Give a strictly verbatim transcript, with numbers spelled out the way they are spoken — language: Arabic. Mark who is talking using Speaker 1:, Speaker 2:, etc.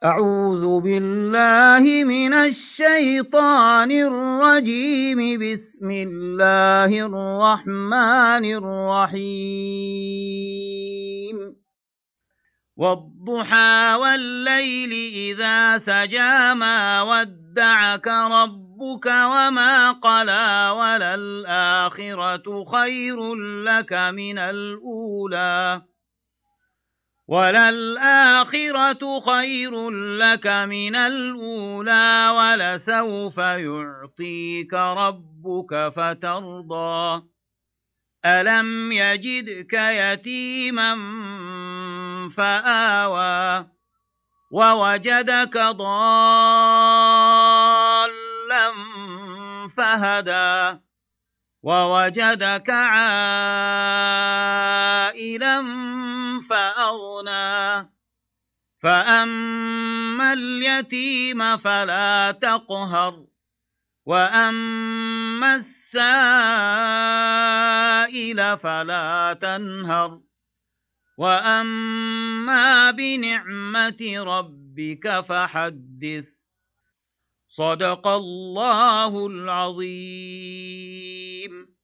Speaker 1: أعوذ بالله من الشيطان الرجيم. بسم الله الرحمن الرحيم. والضحى والليل إذا سجى ما ودعك ربك وما قلى وللآخرة خير لك من الأولى وللآخرة خير لك من الأولى ولسوف يعطيك ربك فترضى. ألم يجدك يتيما فآوى ووجدك ضالا فهدى ووجدك عائلا فأغنى. فأما اليتيم فلا تقهر وأما السائل فلا تنهر وأما بنعمة ربك فحدث. صدق الله العظيم.